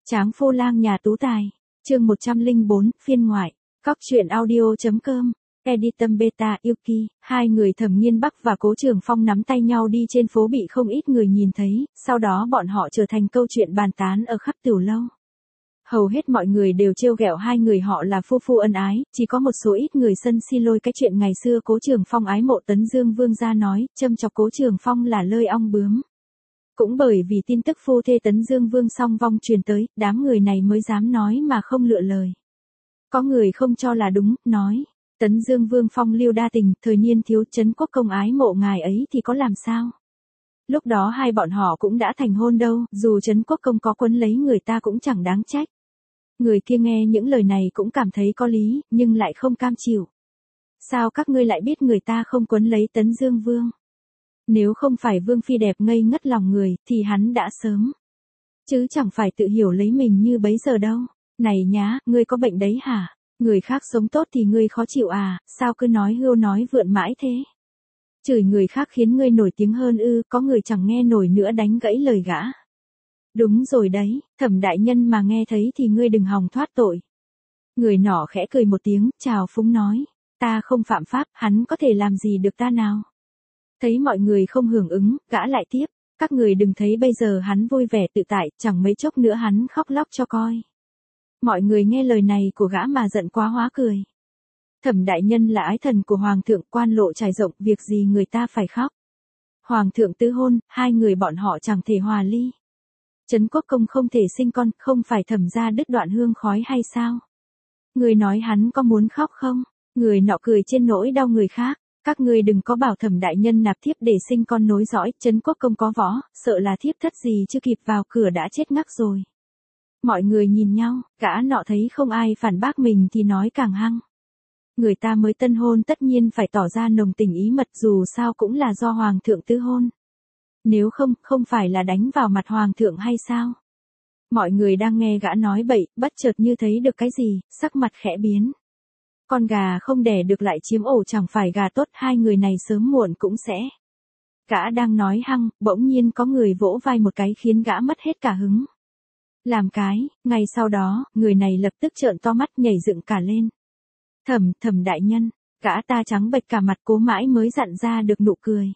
Tráng Phu Lang nhà tú tài. Chương 104, phiên ngoại. Cóc truyện audio.com. Editum Beta Yuki, hai người Thẩm Nghiên Bắc và Cố Trường Phong nắm tay nhau đi trên phố bị không ít người nhìn thấy, sau đó bọn họ trở thành câu chuyện bàn tán ở khắp tiểu lâu. Hầu hết mọi người đều trêu ghẹo hai người họ là phu phu ân ái, chỉ có một số ít người sân si lôi cái chuyện ngày xưa Cố Trường Phong ái mộ Tấn Dương Vương ra nói, châm chọc Cố Trường Phong là lơi ong bướm. Cũng bởi vì tin tức phu thê Tấn Dương Vương song vong truyền tới, đám người này mới dám nói mà không lựa lời. Có người không cho là đúng, nói, Tấn Dương Vương phong lưu đa tình, thời niên thiếu Trấn Quốc Công ái mộ ngài ấy thì có làm sao? Lúc đó hai bọn họ cũng đã thành hôn đâu, dù Trấn Quốc Công có quấn lấy người ta cũng chẳng đáng trách. Người kia nghe những lời này cũng cảm thấy có lý, nhưng lại không cam chịu. Sao các ngươi lại biết người ta không quấn lấy Tấn Dương Vương? Nếu không phải Vương Phi đẹp ngây ngất lòng người, thì hắn đã sớm. Chứ chẳng phải tự hiểu lấy mình như bấy giờ đâu. Này nhá, ngươi có bệnh đấy hả? Người khác sống tốt thì ngươi khó chịu à, sao cứ nói hưu nói vượn mãi thế? Chửi người khác khiến ngươi nổi tiếng hơn ư, có người chẳng nghe nổi nữa đánh gãy lời gã. Đúng rồi đấy, Thẩm đại nhân mà nghe thấy thì ngươi đừng hòng thoát tội. Người nọ khẽ cười một tiếng, chào phúng nói, ta không phạm pháp, hắn có thể làm gì được ta nào? Thấy mọi người không hưởng ứng, gã lại tiếp, các người đừng thấy bây giờ hắn vui vẻ tự tại, chẳng mấy chốc nữa hắn khóc lóc cho coi. Mọi người nghe lời này của gã mà giận quá hóa cười. Thẩm đại nhân là ái thần của hoàng thượng, quan lộ trải rộng, việc gì người ta phải khóc. Hoàng thượng tứ hôn, hai người bọn họ chẳng thể hòa ly. Trấn Quốc Công không thể sinh con, không phải Thẩm gia đứt đoạn hương khói hay sao? Người nói hắn có muốn khóc không? Người nọ cười trên nỗi đau người khác. Các ngươi đừng có bảo Thẩm đại nhân nạp thiếp để sinh con nối dõi, Trấn Quốc Công có võ, sợ là thiếp thất gì chưa kịp vào cửa đã chết ngắc rồi. Mọi người nhìn nhau, gã nọ thấy không ai phản bác mình thì nói càng hăng. Người ta mới tân hôn tất nhiên phải tỏ ra nồng tình ý mật, dù sao cũng là do hoàng thượng tứ hôn. Nếu không, không phải là đánh vào mặt hoàng thượng hay sao? Mọi người đang nghe gã nói bậy, bất chợt như thấy được cái gì, sắc mặt khẽ biến. Con gà không đẻ được lại chiếm ổ chẳng phải gà tốt, hai người này sớm muộn cũng sẽ. Gã đang nói hăng, bỗng nhiên có người vỗ vai một cái khiến gã mất hết cả hứng. Làm cái, ngay sau đó, người này lập tức trợn to mắt nhảy dựng cả lên. Thẩm đại nhân, gã ta trắng bệch cả mặt, cố mãi mới dặn ra được nụ cười.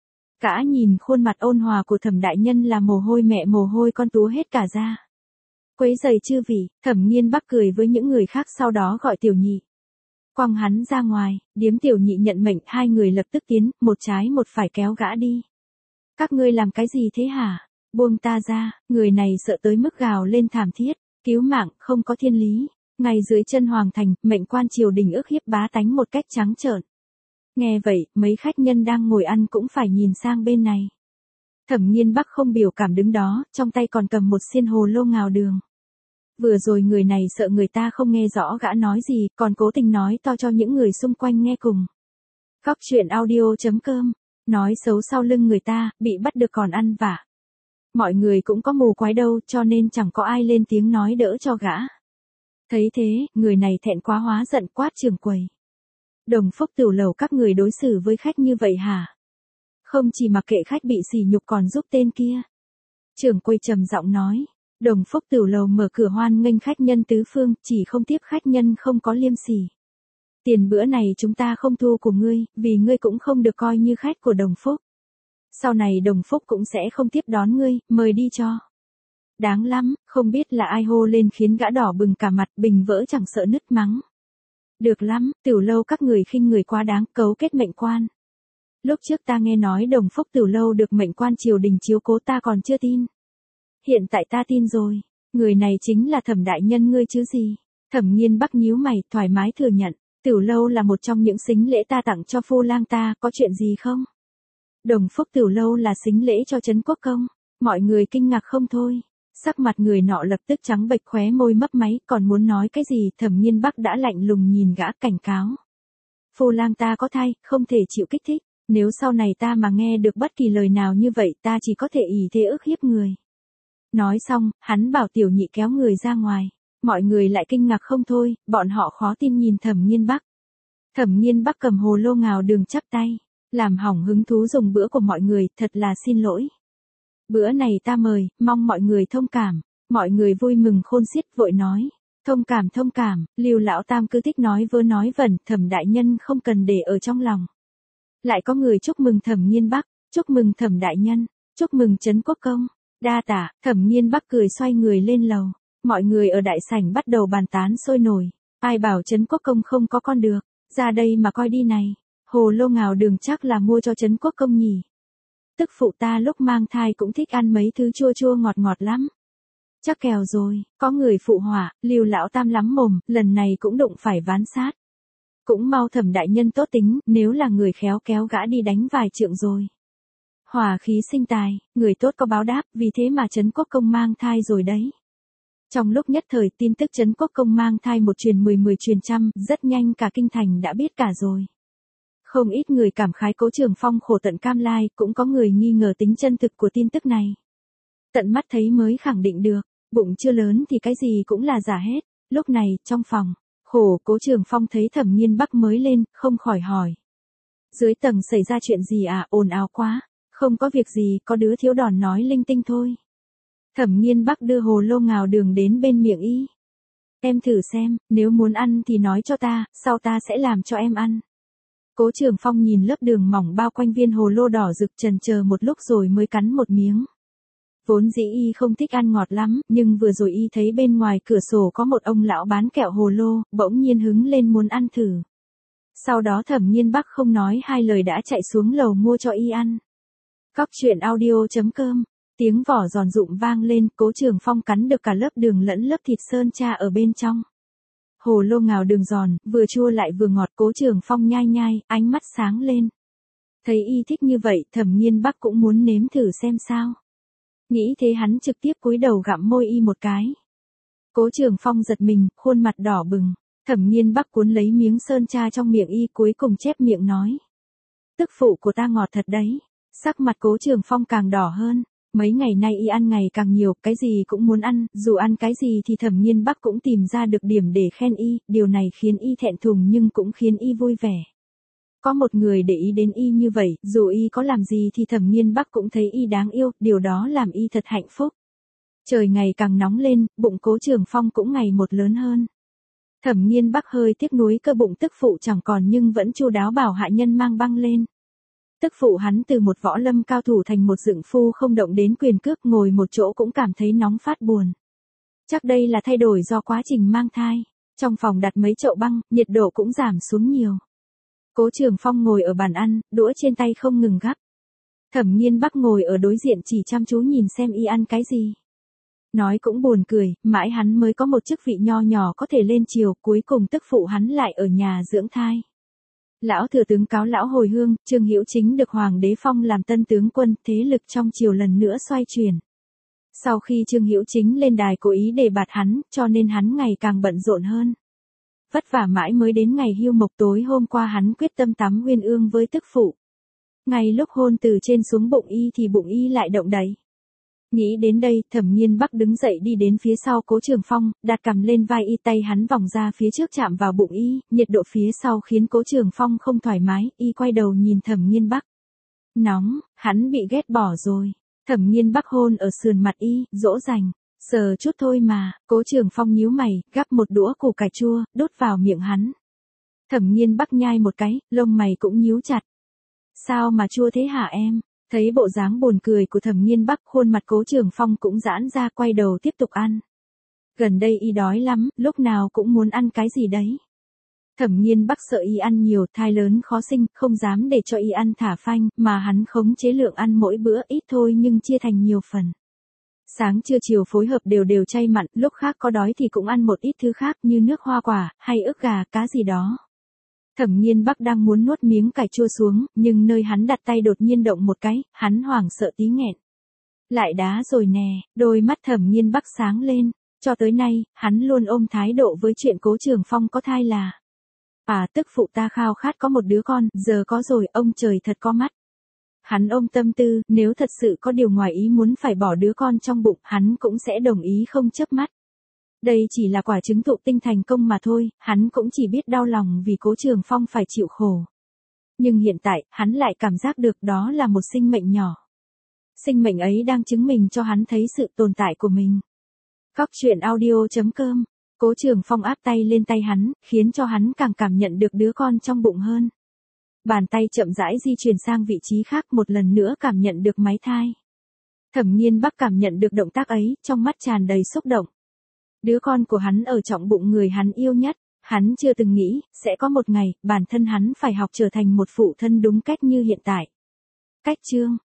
Gã nhìn khuôn mặt ôn hòa của Thẩm đại nhân là mồ hôi mẹ mồ hôi con túa hết cả ra. Quấy giày chư vị, Thẩm Nghiên Bắc cười với những người khác sau đó gọi Tiểu Nhị. Quăng hắn ra ngoài, điếm Tiểu Nhị nhận mệnh, hai người lập tức tiến, một trái một phải kéo gã đi. Các ngươi làm cái gì thế hả? Buông ta ra, người này sợ tới mức gào lên thảm thiết, cứu mạng, không có thiên lý. Ngay dưới chân hoàng thành, mệnh quan triều đình ức hiếp bá tánh một cách trắng trợn. Nghe vậy, mấy khách nhân đang ngồi ăn cũng phải nhìn sang bên này. Thẩm Nghiên Bắc không biểu cảm đứng đó, trong tay còn cầm một xiên hồ lô ngào đường. Vừa rồi người này sợ người ta không nghe rõ gã nói gì, còn cố tình nói to cho những người xung quanh nghe cùng. Cóc truyện audio.com, nói xấu sau lưng người ta, bị bắt được còn ăn vạ. Mọi người cũng có mù quái đâu, cho nên chẳng có ai lên tiếng nói đỡ cho gã. Thấy thế, người này thẹn quá hóa giận quát trưởng quầy. Đồng Phúc tiểu lầu các người đối xử với khách như vậy hả? Không chỉ mặc kệ khách bị sỉ nhục còn giúp tên kia. Trưởng quầy trầm giọng nói. Đồng Phúc tiểu lầu mở cửa hoan nghênh khách nhân tứ phương, chỉ không tiếp khách nhân không có liêm sỉ. Tiền bữa này chúng ta không thu của ngươi, vì ngươi cũng không được coi như khách của Đồng Phúc. Sau này Đồng Phúc cũng sẽ không tiếp đón ngươi, mời đi cho. Đáng lắm, không biết là ai hô lên khiến gã đỏ bừng cả mặt, bình vỡ chẳng sợ nứt mắng. Được lắm, tiểu lâu các người khinh người quá đáng, cấu kết mệnh quan. Lúc trước ta nghe nói Đồng Phúc tiểu lâu được mệnh quan triều đình chiếu cố ta còn chưa tin. Hiện tại ta tin rồi, người này chính là Thẩm đại nhân ngươi chứ gì. Thẩm Nghiên Bắc nhíu mày, thoải mái thừa nhận, tiểu lâu là một trong những sính lễ ta tặng cho phu lang ta, có chuyện gì không? Đồng Phúc tiểu lâu là sính lễ cho Trấn Quốc Công, mọi người kinh ngạc không thôi. Sắc mặt người nọ lập tức trắng bệch, khóe môi mấp máy, còn muốn nói cái gì, Thẩm Nghiên Bắc đã lạnh lùng nhìn gã cảnh cáo. Phu lang ta có thai, không thể chịu kích thích, nếu sau này ta mà nghe được bất kỳ lời nào như vậy ta chỉ có thể ỷ thế ức hiếp người. Nói xong, hắn bảo Tiểu Nhị kéo người ra ngoài. Mọi người lại kinh ngạc không thôi, bọn họ khó tin nhìn Thẩm Nghiên Bắc. Thẩm Nghiên Bắc cầm hồ lô ngào đường chắp tay. Làm hỏng hứng thú dùng bữa của mọi người, thật là xin lỗi. Bữa này ta mời, mong mọi người thông cảm. Mọi người vui mừng khôn xiết vội nói. Thông cảm, Lưu lão tam cứ thích nói vớ nói vẩn, Thẩm đại nhân không cần để ở trong lòng. Lại có người chúc mừng Thẩm Nghiên Bắc, chúc mừng Thẩm đại nhân, chúc mừng Trấn Quốc công. Đa tạ, Thẩm Nghiên Bắc cười xoay người lên lầu. Mọi người ở đại sảnh bắt đầu bàn tán sôi nổi. Ai bảo Trấn Quốc công không có con được, ra đây mà coi đi này. Hồ lô ngào đường chắc là mua cho Trấn Quốc công nhỉ. Tức phụ ta lúc mang thai cũng thích ăn mấy thứ chua chua ngọt ngọt lắm. Chắc kèo rồi, có người phụ họa, Lưu lão tam lắm mồm, lần này cũng đụng phải ván sát. Cũng mau Thẩm đại nhân tốt tính, nếu là người khéo kéo gã đi đánh vài trượng rồi. Hòa khí sinh tài, người tốt có báo đáp, vì thế mà Trấn Quốc công mang thai rồi đấy. Trong lúc nhất thời tin tức Trấn Quốc công mang thai một truyền 10 truyền trăm, rất nhanh cả kinh thành đã biết cả rồi. Không ít người cảm khái Cố Trường Phong khổ tận cam lai, cũng có người nghi ngờ tính chân thực của tin tức này. Tận mắt thấy mới khẳng định được, bụng chưa lớn thì cái gì cũng là giả hết. Lúc này, trong phòng, khổ Cố Trường Phong thấy Thẩm Nghiên Bắc mới lên, không khỏi hỏi. Dưới tầng xảy ra chuyện gì à, ồn ào quá. Không có việc gì, có đứa thiếu đòn nói linh tinh thôi. Thẩm Nghiên Bắc đưa hồ lô ngào đường đến bên miệng y. Em thử xem, nếu muốn ăn thì nói cho ta, sau ta sẽ làm cho em ăn. Cố Trường Phong nhìn lớp đường mỏng bao quanh viên hồ lô đỏ rực chần chờ một lúc rồi mới cắn một miếng. Vốn dĩ y không thích ăn ngọt lắm, nhưng vừa rồi y thấy bên ngoài cửa sổ có một ông lão bán kẹo hồ lô, bỗng nhiên hứng lên muốn ăn thử. Sau đó Thẩm Nghiên Bắc không nói hai lời đã chạy xuống lầu mua cho y ăn. Cóc truyện audio.com. Tiếng vỏ giòn rụm vang lên, Cố Trường Phong cắn được cả lớp đường lẫn lớp thịt sơn cha ở bên trong. Hồ lô ngào đường giòn, vừa chua lại vừa ngọt, Cố Trường Phong nhai nhai, ánh mắt sáng lên. Thấy y thích như vậy, Thẩm Nghiên Bắc cũng muốn nếm thử xem sao. Nghĩ thế hắn trực tiếp cúi đầu gặm môi y một cái. Cố Trường Phong giật mình, khuôn mặt đỏ bừng. Thẩm Nghiên Bắc cuốn lấy miếng sơn cha trong miệng y cuối cùng chép miệng nói. Tức phụ của ta ngọt thật đấy. Sắc mặt Cố Trường Phong càng đỏ hơn. Mấy ngày nay y ăn ngày càng nhiều, cái gì cũng muốn ăn, dù ăn cái gì thì Thẩm Nghiên Bắc cũng tìm ra được điểm để khen y, điều này khiến y thẹn thùng nhưng cũng khiến y vui vẻ. Có một người để ý đến y như vậy, dù y có làm gì thì Thẩm Nghiên Bắc cũng thấy y đáng yêu, điều đó làm y thật hạnh phúc. Trời ngày càng nóng lên, bụng Cố Trường Phong cũng ngày một lớn hơn. Thẩm Nghiên Bắc hơi tiếc nuối cơ bụng tức phụ chẳng còn nhưng vẫn chu đáo bảo hạ nhân mang băng lên. Tức phụ hắn từ một võ lâm cao thủ thành một dượng phu không động đến quyền cước, ngồi một chỗ cũng cảm thấy nóng phát buồn. Chắc đây là thay đổi do quá trình mang thai. Trong phòng đặt mấy chậu băng, nhiệt độ cũng giảm xuống nhiều. Cố Trường Phong ngồi ở bàn ăn, đũa trên tay không ngừng gắp. Thẩm Nghiên Bắc ngồi ở đối diện chỉ chăm chú nhìn xem y ăn cái gì. Nói cũng buồn cười, mãi hắn mới có một chức vị nho nhỏ có thể lên triều, cuối cùng tức phụ hắn lại ở nhà dưỡng thai. Lão thừa tướng cáo lão hồi hương, Trương Hữu Chính được hoàng đế phong làm tân tướng quân, thế lực trong triều lần nữa xoay chuyển. Sau khi Trương Hữu Chính lên đài cố ý đề bạt hắn, cho nên hắn ngày càng bận rộn hơn. Vất vả mãi mới đến ngày hưu mộc, tối hôm qua hắn quyết tâm tắm uyên ương với tức phụ. Ngay lúc hôn từ trên xuống bụng y thì bụng y lại động đậy. Nghĩ đến đây, Thẩm Nghiên Bắc đứng dậy đi đến phía sau Cố Trường Phong, đặt cằm lên vai y, tay hắn vòng ra phía trước chạm vào bụng y, nhiệt độ phía sau khiến Cố Trường Phong không thoải mái, y quay đầu nhìn Thẩm Nghiên Bắc. Nóng, hắn bị ghét bỏ rồi. Thẩm Nghiên Bắc hôn ở sườn mặt y, dỗ dành. Sờ chút thôi mà, Cố Trường Phong nhíu mày, gắp một đũa củ cải chua, đút vào miệng hắn. Thẩm Nghiên Bắc nhai một cái, lông mày cũng nhíu chặt. Sao mà chua thế hả em? Thấy bộ dáng buồn cười của Thẩm Nghiên Bắc, khuôn mặt Cố Trường Phong cũng giãn ra, quay đầu tiếp tục ăn. Gần đây y đói lắm, lúc nào cũng muốn ăn cái gì đấy. Thẩm Nghiên Bắc sợ y ăn nhiều, thai lớn khó sinh, không dám để cho y ăn thả phanh, mà hắn khống chế lượng ăn mỗi bữa ít thôi nhưng chia thành nhiều phần. Sáng trưa chiều phối hợp đều đều chay mặn, lúc khác có đói thì cũng ăn một ít thứ khác như nước hoa quả, hay ức gà, cá gì đó. Thẩm Nghiên Bắc đang muốn nuốt miếng cải chua xuống, nhưng nơi hắn đặt tay đột nhiên động một cái, hắn hoảng sợ tí nghẹn. Lại đá rồi nè, đôi mắt Thẩm Nghiên Bắc sáng lên, cho tới nay, hắn luôn ôm thái độ với chuyện Cố Trường Phong có thai là. Tức phụ ta khao khát có một đứa con, giờ có rồi, ông trời thật có mắt. Hắn ôm tâm tư, nếu thật sự có điều ngoài ý muốn phải bỏ đứa con trong bụng, hắn cũng sẽ đồng ý không chớp mắt. Đây chỉ là quả trứng thụ tinh thành công mà thôi, hắn cũng chỉ biết đau lòng vì Cố Trường Phong phải chịu khổ. Nhưng hiện tại, hắn lại cảm giác được đó là một sinh mệnh nhỏ. Sinh mệnh ấy đang chứng minh cho hắn thấy sự tồn tại của mình. Cóc truyện audio.com. Cố Trường Phong áp tay lên tay hắn, khiến cho hắn càng cảm nhận được đứa con trong bụng hơn. Bàn tay chậm rãi di chuyển sang vị trí khác, một lần nữa cảm nhận được máy thai. Thẩm Nghiên Bắc cảm nhận được động tác ấy, trong mắt tràn đầy xúc động. Đứa con của hắn ở trong bụng người hắn yêu nhất, hắn chưa từng nghĩ, sẽ có một ngày, bản thân hắn phải học trở thành một phụ thân đúng cách như hiện tại. Cách chương